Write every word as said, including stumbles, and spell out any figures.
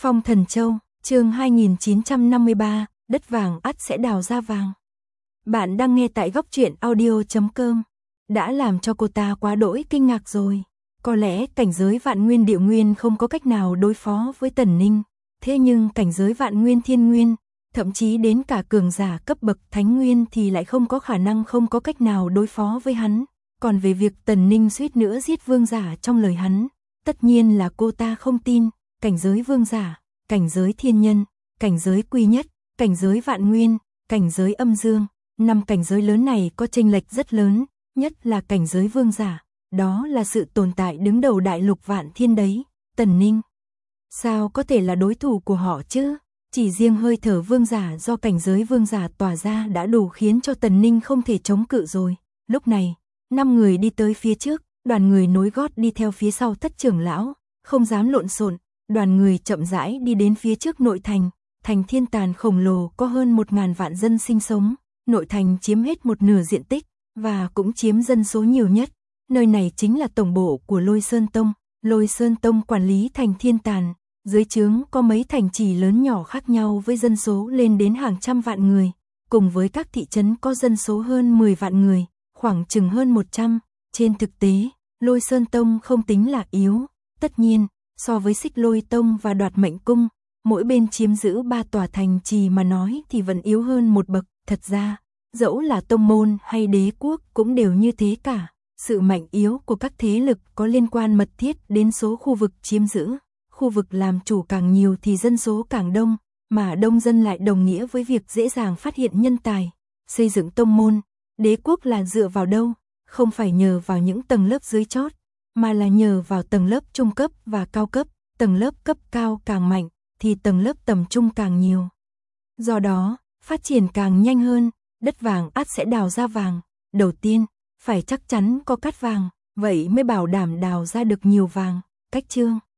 Phong Thần Châu, chương hai nghìn chín trăm năm mươi ba, đất vàng ắt sẽ đào ra vàng. Bạn đang nghe tại góc truyện audio chấm com. Đã làm cho cô ta quá đỗi kinh ngạc rồi. Có lẽ cảnh giới vạn nguyên địa nguyên không có cách nào đối phó với Tần Ninh. Thế nhưng cảnh giới vạn nguyên thiên nguyên, thậm chí đến cả cường giả cấp bậc thánh nguyên thì lại không có khả năng không có cách nào đối phó với hắn. Còn về việc Tần Ninh suýt nữa giết vương giả trong lời hắn, tất nhiên là cô ta không tin. Cảnh giới vương giả, cảnh giới thiên nhân, cảnh giới quy nhất, cảnh giới vạn nguyên, cảnh giới âm dương, năm cảnh giới lớn này có chênh lệch rất lớn, nhất là cảnh giới vương giả, đó là sự tồn tại đứng đầu đại lục vạn thiên đấy. Tần Ninh sao có thể là đối thủ của họ chứ? Chỉ riêng hơi thở vương giả do cảnh giới vương giả tỏa ra đã đủ khiến cho Tần Ninh không thể chống cự rồi. Lúc này, năm người đi tới phía trước, đoàn người nối gót đi theo phía sau Thất trưởng lão, không dám lộn xộn. Đoàn người chậm rãi đi đến phía trước nội thành, thành Thiên Tàn khổng lồ có hơn một ngàn vạn dân sinh sống, nội thành chiếm hết một nửa diện tích, và cũng chiếm dân số nhiều nhất. Nơi này chính là tổng bộ của Lôi Sơn Tông. Lôi Sơn Tông quản lý thành Thiên Tàn, dưới trướng có mấy thành trì lớn nhỏ khác nhau với dân số lên đến hàng trăm vạn người, cùng với các thị trấn có dân số hơn mười vạn người, khoảng chừng hơn một trăm. Trên thực tế, Lôi Sơn Tông không tính là yếu, tất nhiên. So với Xích Lôi Tông và Đoạt Mệnh Cung, mỗi bên chiếm giữ ba tòa thành trì mà nói thì vẫn yếu hơn một bậc. Thật ra, dẫu là tông môn hay đế quốc cũng đều như thế cả. Sự mạnh yếu của các thế lực có liên quan mật thiết đến số khu vực chiếm giữ. Khu vực làm chủ càng nhiều thì dân số càng đông, mà đông dân lại đồng nghĩa với việc dễ dàng phát hiện nhân tài. Xây dựng tông môn, đế quốc là dựa vào đâu? Không phải nhờ vào những tầng lớp dưới chót, mà là nhờ vào tầng lớp trung cấp và cao cấp. Tầng lớp cấp cao càng mạnh, thì tầng lớp tầm trung càng nhiều. Do đó, phát triển càng nhanh hơn, đất vàng ắt sẽ đào ra vàng. Đầu tiên, phải chắc chắn có cát vàng, vậy mới bảo đảm đào ra được nhiều vàng. Cách chương